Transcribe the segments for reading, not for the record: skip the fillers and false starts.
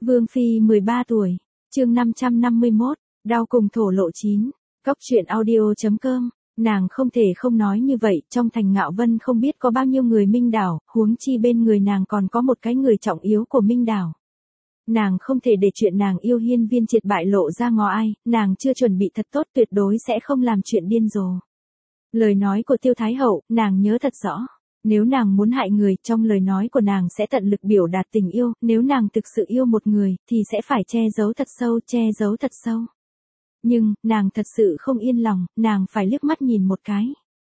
Vương Phi 13 tuổi, chương 551, đau cùng thổ lộ 9, Cóc truyện audio.com, nàng không thể không nói như vậy, trong thành Ngạo Vân không biết có bao nhiêu người Minh Đảo, huống chi bên người nàng còn có một cái người trọng yếu của Minh Đảo. Nàng không thể để chuyện nàng yêu Hiên Viên Triệt bại lộ ra ngó ai, nàng chưa chuẩn bị thật tốt tuyệt đối sẽ không làm chuyện điên rồ. Lời nói của Tiêu Thái Hậu, nàng nhớ thật rõ. Nếu nàng muốn hại người, trong lời nói của nàng sẽ tận lực biểu đạt tình yêu, nếu nàng thực sự yêu một người, thì sẽ phải che giấu thật sâu, che giấu thật sâu. Nhưng, nàng thật sự không yên lòng, nàng phải liếc mắt nhìn một cái.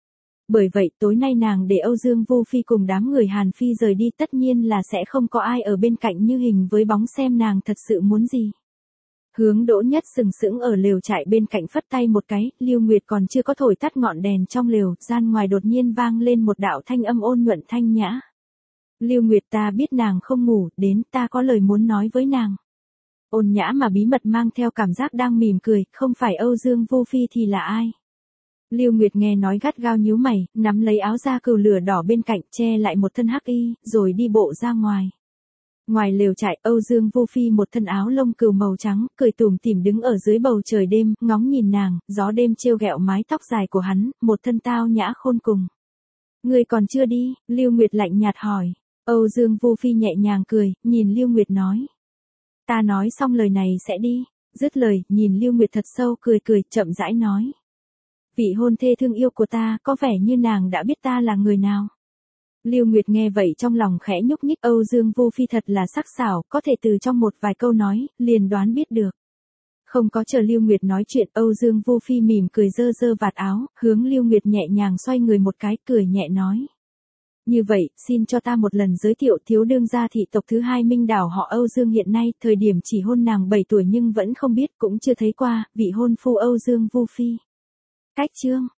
Bởi vậy, tối nay nàng để Âu Dương Vu Phi cùng đám người Hàn Phi rời đi, tất nhiên là sẽ không có ai ở bên cạnh như hình với bóng xem nàng thật sự muốn gì. Hướng Đỗ Nhất sừng sững ở lều trại bên cạnh phất tay một cái, Lưu Nguyệt còn chưa có thổi tắt ngọn đèn trong lều, gian ngoài đột nhiên vang lên một đạo thanh âm ôn nhuận thanh nhã. Lưu Nguyệt, ta biết nàng không ngủ, đến ta có lời muốn nói với nàng. Ôn nhã mà bí mật mang theo cảm giác đang mỉm cười, không phải Âu Dương Vu Phi thì là ai? Lưu Nguyệt nghe nói gắt gao nhíu mày, nắm lấy áo da cừu lửa đỏ bên cạnh, che lại một thân hắc y, rồi đi bộ ra ngoài. Ngoài lều trại, Âu Dương Vu Phi một thân áo lông cừu màu trắng, cười tủm tỉm đứng ở dưới bầu trời đêm, ngóng nhìn nàng, gió đêm trêu ghẹo mái tóc dài của hắn, một thân tao nhã khôn cùng. Người còn chưa đi? Lưu Nguyệt lạnh nhạt hỏi. Âu Dương Vu Phi nhẹ nhàng cười, nhìn Lưu Nguyệt nói. Ta nói xong lời này sẽ đi. Dứt lời, nhìn Lưu Nguyệt thật sâu cười cười, chậm rãi nói. Vị hôn thê thương yêu của ta, có vẻ như nàng đã biết ta là người nào. Lưu Nguyệt nghe vậy trong lòng khẽ nhúc nhích, Âu Dương Vu Phi thật là sắc sảo, có thể từ trong một vài câu nói, liền đoán biết được. Không có chờ Lưu Nguyệt nói chuyện, Âu Dương Vu Phi mỉm cười giơ giơ vạt áo, hướng Lưu Nguyệt nhẹ nhàng xoay người một cái, cười nhẹ nói. Như vậy, xin cho ta một lần giới thiệu thiếu đương gia thị tộc thứ hai Minh Đảo họ Âu Dương hiện nay, thời điểm chỉ hôn nàng 7 tuổi nhưng vẫn không biết, cũng chưa thấy qua, vị hôn phu Âu Dương Vu Phi. Cách chương.